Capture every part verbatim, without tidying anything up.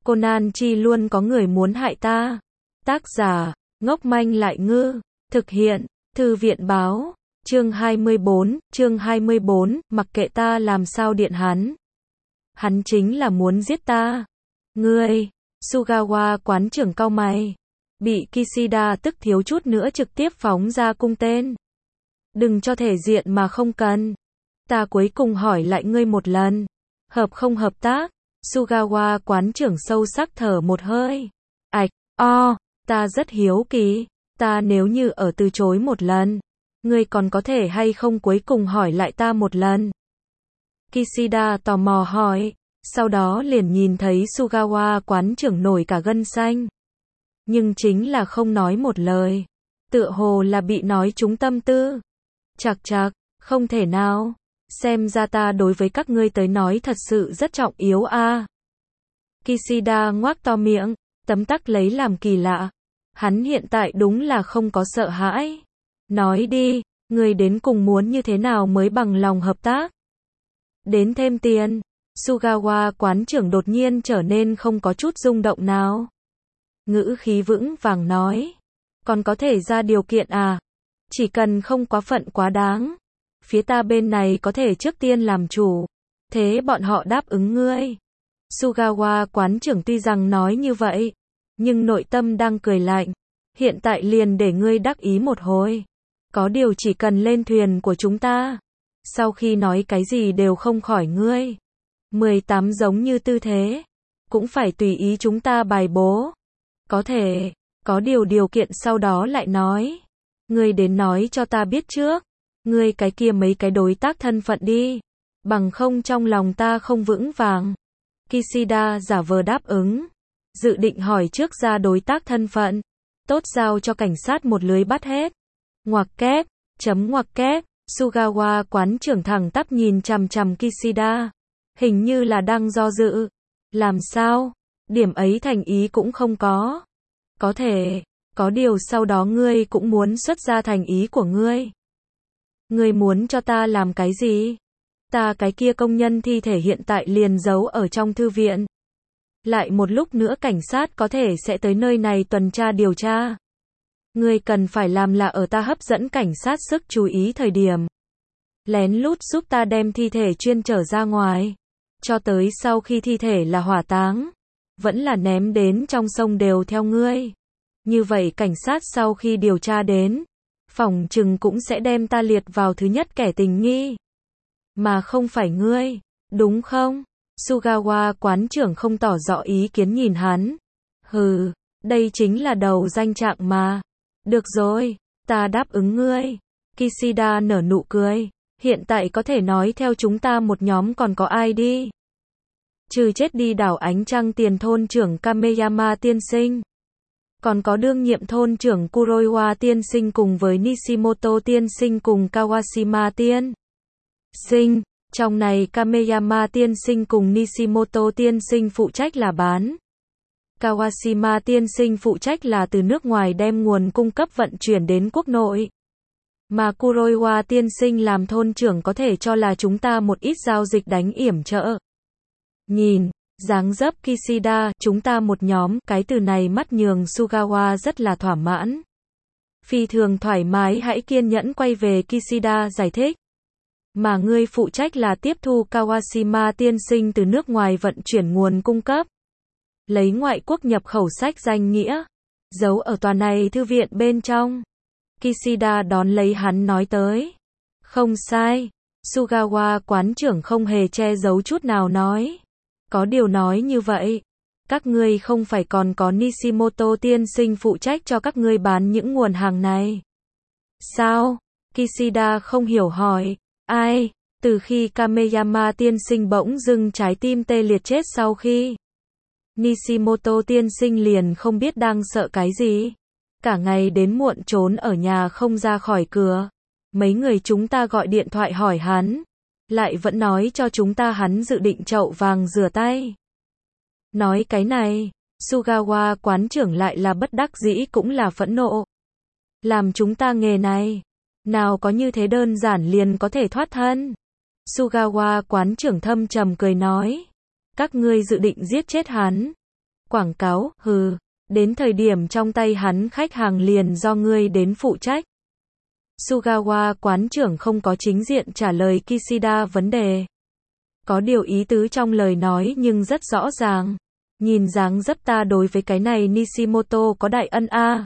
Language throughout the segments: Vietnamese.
Conan Chi luôn có người muốn hại ta. Tác giả, ngốc manh lại ngư. Thực hiện, Thư viện báo. Chương hai mươi bốn, chương hai mươi bốn, mặc kệ ta làm sao điện hắn. Hắn chính là muốn giết ta. Ngươi, Sugawa quán trưởng cau mày. Bị Kishida tức thiếu chút nữa trực tiếp phóng ra cung tên. Đừng cho thể diện mà không cần. Ta cuối cùng hỏi lại ngươi một lần. Hợp không hợp tác? Sugawa quán trưởng sâu sắc thở một hơi. Ảch, o, ta rất hiếu kỳ. Ta nếu như ở từ chối một lần, ngươi còn có thể hay không cuối cùng hỏi lại ta một lần? Kishida tò mò hỏi, sau đó liền nhìn thấy Sugawa quán trưởng nổi cả gân xanh. Nhưng chính là không nói một lời. Tựa hồ là bị nói trúng tâm tư. Chạc chạc, không thể nào. Xem ra ta đối với các ngươi tới nói thật sự rất trọng yếu a. À. Kishida ngoác to miệng, tấm tắc lấy làm kỳ lạ. Hắn hiện tại đúng là không có sợ hãi. Nói đi, ngươi đến cùng muốn như thế nào mới bằng lòng hợp tác? Đến thêm tiền. Sugawa quán trưởng đột nhiên trở nên không có chút rung động nào. Ngữ khí vững vàng nói. Còn có thể ra điều kiện à? Chỉ cần không quá phận quá đáng. Phía ta bên này có thể trước tiên làm chủ. Thế bọn họ đáp ứng ngươi. Sugawa quán trưởng tuy rằng nói như vậy, nhưng nội tâm đang cười lạnh. Hiện tại liền để ngươi đắc ý một hồi. Có điều chỉ cần lên thuyền của chúng ta. Sau khi nói cái gì đều không khỏi ngươi. mười tám giống như tư thế. Cũng phải tùy ý chúng ta bài bố. Có thể, có điều điều kiện sau đó lại nói. Ngươi đến nói cho ta biết trước. Ngươi cái kia mấy cái đối tác thân phận đi. Bằng không trong lòng ta không vững vàng. Kishida giả vờ đáp ứng. Dự định hỏi trước ra đối tác thân phận. Tốt giao cho cảnh sát một lưới bắt hết. Ngoặc kép, chấm ngoặc kép. Sugawa quán trưởng thẳng tắp nhìn chằm chằm Kishida. Hình như là đang do dự. Làm sao? Điểm ấy thành ý cũng không có. Có thể, có điều sau đó ngươi cũng muốn xuất ra thành ý của ngươi. Ngươi muốn cho ta làm cái gì? Ta cái kia công nhân thi thể hiện tại liền giấu ở trong thư viện. Lại một lúc nữa cảnh sát có thể sẽ tới nơi này tuần tra điều tra. Ngươi cần phải làm là ở ta hấp dẫn cảnh sát sức chú ý thời điểm. Lén lút giúp ta đem thi thể chuyên trở ra ngoài. Cho tới sau khi thi thể là hỏa táng. Vẫn là ném đến trong sông đều theo ngươi. Như vậy cảnh sát sau khi điều tra đến, phỏng chừng cũng sẽ đem ta liệt vào thứ nhất kẻ tình nghi. Mà không phải ngươi, đúng không? Sugawa quán trưởng không tỏ rõ ý kiến nhìn hắn. Hừ, đây chính là đầu danh trạng mà. Được rồi, ta đáp ứng ngươi. Kishida nở nụ cười. Hiện tại có thể nói theo chúng ta một nhóm còn có ai đi? Trừ chết đi đảo ánh trăng tiền thôn trưởng Kameyama tiên sinh. Còn có đương nhiệm thôn trưởng Kuroiwa tiên sinh cùng với Nishimoto tiên sinh cùng Kawashima tiên sinh. Trong này Kameyama tiên sinh cùng Nishimoto tiên sinh phụ trách là bán. Kawashima tiên sinh phụ trách là từ nước ngoài đem nguồn cung cấp vận chuyển đến quốc nội. Mà Kuroiwa tiên sinh làm thôn trưởng có thể cho là chúng ta một ít giao dịch đánh yểm trợ. Nhìn, dáng dấp Kishida, chúng ta một nhóm, cái từ này mắt nhường Sugawa rất là thỏa mãn. Phi thường thoải mái hãy kiên nhẫn quay về Kishida giải thích. Mà ngươi phụ trách là tiếp thu Kawashima tiên sinh từ nước ngoài vận chuyển nguồn cung cấp. Lấy ngoại quốc nhập khẩu sách danh nghĩa. Giấu ở tòa này thư viện bên trong. Kishida đón lấy hắn nói tới. Không sai. Sugawa quán trưởng không hề che giấu chút nào nói. Có điều nói như vậy. Các ngươi không phải còn có Nishimoto tiên sinh phụ trách cho các ngươi bán những nguồn hàng này. Sao? Kishida không hiểu hỏi. Ai? Từ khi Kameyama tiên sinh bỗng dưng trái tim tê liệt chết sau khi. Nishimoto tiên sinh liền không biết đang sợ cái gì. Cả ngày đến muộn trốn ở nhà không ra khỏi cửa. Mấy người chúng ta gọi điện thoại hỏi hắn. Lại vẫn nói cho chúng ta hắn dự định chậu vàng rửa tay. Nói cái này, Sugawa quán trưởng lại là bất đắc dĩ cũng là phẫn nộ. Làm chúng ta nghề này, nào có như thế đơn giản liền có thể thoát thân. Sugawa quán trưởng thâm trầm cười nói. Các ngươi dự định giết chết hắn. Quảng cáo, hừ, đến thời điểm trong tay hắn khách hàng liền do ngươi đến phụ trách. Sugawara quán trưởng không có chính diện trả lời Kishida vấn đề. Có điều ý tứ trong lời nói nhưng rất rõ ràng. Nhìn dáng dấp ta đối với cái này Nishimoto có đại ân a.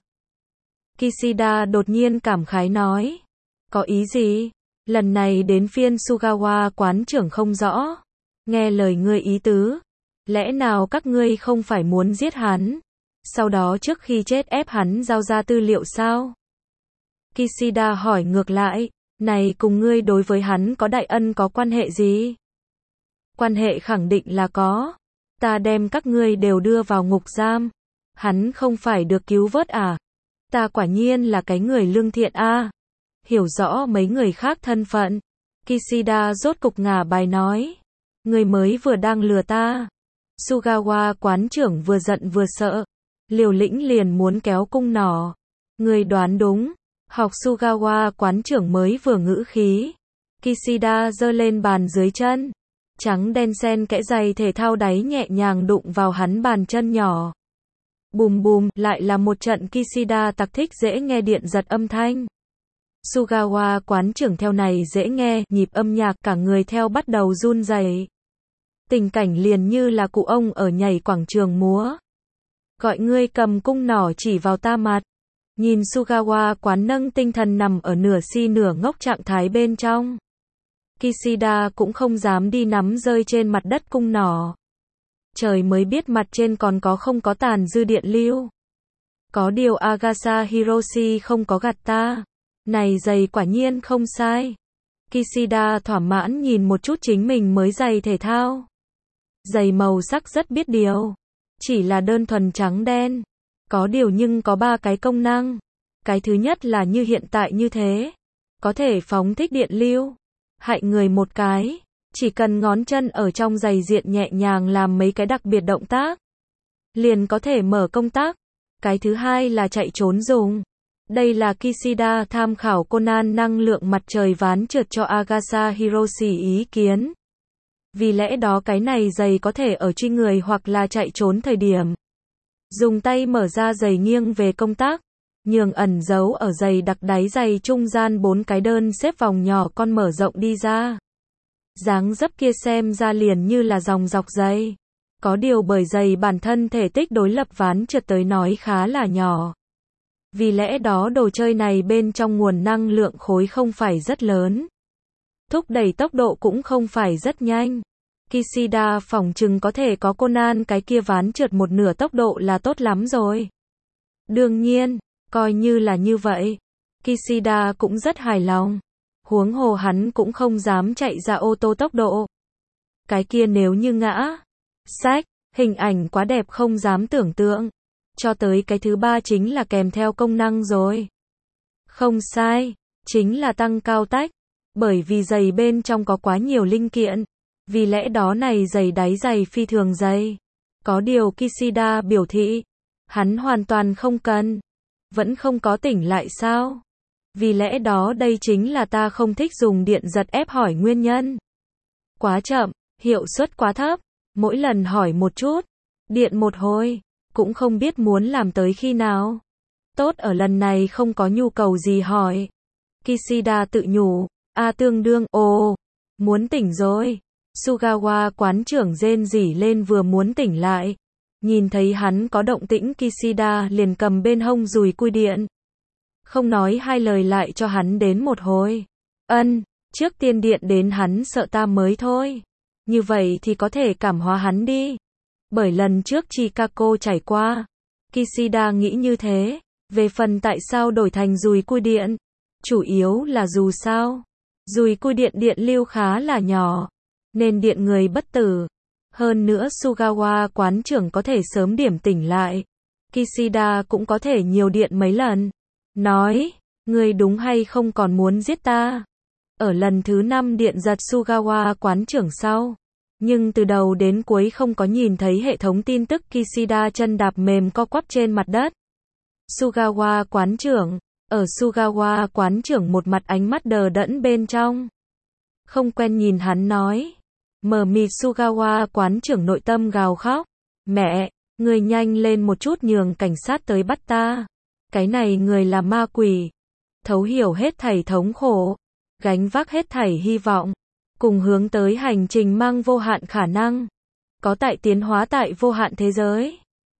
Kishida đột nhiên cảm khái nói. Có ý gì? Lần này đến phiên Sugawara quán trưởng không rõ. Nghe lời ngươi ý tứ. Lẽ nào các ngươi không phải muốn giết hắn? Sau đó trước khi chết ép hắn giao ra tư liệu sao? Kishida hỏi ngược lại. Này cùng ngươi đối với hắn có đại ân có quan hệ gì? Quan hệ khẳng định là có. Ta đem các ngươi đều đưa vào ngục giam. Hắn không phải được cứu vớt à? Ta quả nhiên là cái người lương thiện a. À. Hiểu rõ mấy người khác thân phận. Kishida rốt cục ngả bài nói. Người mới vừa đang lừa ta. Sugawara quán trưởng vừa giận vừa sợ. Liều lĩnh liền muốn kéo cung nỏ. Người đoán đúng. Học Sugawara quán trưởng mới vừa ngữ khí. Kishida giơ lên bàn dưới chân. Trắng đen xen kẽ giày thể thao đáy nhẹ nhàng đụng vào hắn bàn chân nhỏ. Bùm bùm, lại là một trận Kishida tặc thích dễ nghe điện giật âm thanh. Sugawara quán trưởng theo này dễ nghe, nhịp âm nhạc cả người theo bắt đầu run rẩy. Tình cảnh liền như là cụ ông ở nhảy quảng trường múa. Gọi ngươi cầm cung nỏ chỉ vào ta mặt. Nhìn Sugawara quán nâng tinh thần nằm ở nửa si nửa ngốc trạng thái bên trong. Kishida cũng không dám đi nắm rơi trên mặt đất cung nỏ. Trời mới biết mặt trên còn có không có tàn dư điện lưu. Có điều Agasa Hiroshi không có gạt ta. Này giày quả nhiên không sai. Kishida thỏa mãn nhìn một chút chính mình mới giày thể thao. Giày màu sắc rất biết điều. Chỉ là đơn thuần trắng đen. Có điều nhưng có ba cái công năng. Cái thứ nhất là như hiện tại như thế. Có thể phóng thích điện lưu. Hại người một cái. Chỉ cần ngón chân ở trong giày diện nhẹ nhàng làm mấy cái đặc biệt động tác. Liền có thể mở công tắc. Cái thứ hai là chạy trốn dùng. Đây là Kishida tham khảo Conan năng lượng mặt trời ván trượt cho Agasa Hiroshi ý kiến. Vì lẽ đó cái này giày có thể ở truy người hoặc là chạy trốn thời điểm. Dùng tay mở ra giày nghiêng về công tắc. Nhường ẩn giấu ở giày đặc đáy giày trung gian bốn cái đơn xếp vòng nhỏ con mở rộng đi ra. Dáng dấp kia xem ra liền như là dòng dọc giày. Có điều bởi giày bản thân thể tích đối lập ván trượt tới nói khá là nhỏ. Vì lẽ đó đồ chơi này bên trong nguồn năng lượng khối không phải rất lớn. Thúc đẩy tốc độ cũng không phải rất nhanh. Kishida phỏng chừng có thể có Conan cái kia ván trượt một nửa tốc độ là tốt lắm rồi. Đương nhiên, coi như là như vậy. Kishida cũng rất hài lòng. Huống hồ hắn cũng không dám chạy ra ô tô tốc độ. Cái kia nếu như ngã. Sách, hình ảnh quá đẹp không dám tưởng tượng. Cho tới cái thứ ba chính là kèm theo công năng rồi. Không sai, chính là tăng cao tách. Bởi vì giày bên trong có quá nhiều linh kiện. Vì lẽ đó này giày đáy giày phi thường dày. Có điều Kishida biểu thị. Hắn hoàn toàn không cần. Vẫn không có tỉnh lại sao? Vì lẽ đó đây chính là ta không thích dùng điện giật ép hỏi nguyên nhân. Quá chậm, hiệu suất quá thấp. Mỗi lần hỏi một chút. Điện một hồi. Cũng không biết muốn làm tới khi nào. Tốt ở lần này không có nhu cầu gì hỏi. Kishida tự nhủ. A tương đương, ồ. Muốn tỉnh rồi. Sugawara quán trưởng rên rỉ lên vừa muốn tỉnh lại. Nhìn thấy hắn có động tĩnh Kishida liền cầm bên hông dùi cui điện. Không nói hai lời lại cho hắn đến một hồi. Ân, trước tiên điện đến hắn sợ ta mới thôi. Như vậy thì có thể cảm hóa hắn đi. Bởi lần trước Chikako trải qua. Kishida nghĩ như thế. Về phần tại sao đổi thành dùi cui điện. Chủ yếu là dù sao. Dùi cui điện điện lưu khá là nhỏ. Nên điện người bất tử. Hơn nữa Sugawara quán trưởng có thể sớm điểm tỉnh lại. Kishida cũng có thể nhiều điện mấy lần. Nói, ngươi đúng hay không còn muốn giết ta? Ở lần thứ năm điện giật Sugawara quán trưởng sau. Nhưng từ đầu đến cuối không có nhìn thấy hệ thống tin tức Kishida chân đạp mềm co quắp trên mặt đất. Sugawara quán trưởng. Ở Sugawara quán trưởng một mặt ánh mắt đờ đẫn bên trong. Không quen nhìn hắn nói. Mờ mịt Sugawara quán trưởng nội tâm gào khóc. Mẹ, Ngươi nhanh lên một chút nhường cảnh sát tới bắt ta. Cái này người là ma quỷ. Thấu hiểu hết thảy thống khổ. Gánh vác hết thảy hy vọng. Cùng hướng tới hành trình mang vô hạn khả năng. Có tại tiến hóa tại vô hạn thế giới.